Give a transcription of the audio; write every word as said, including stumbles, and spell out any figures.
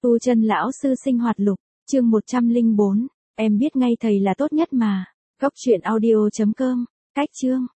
Tu chân lão sư sinh hoạt lục, chương một trăm lẻ bốn, em biết ngay thầy là tốt nhất mà. Cốc truyện audio chấm com, cách chương.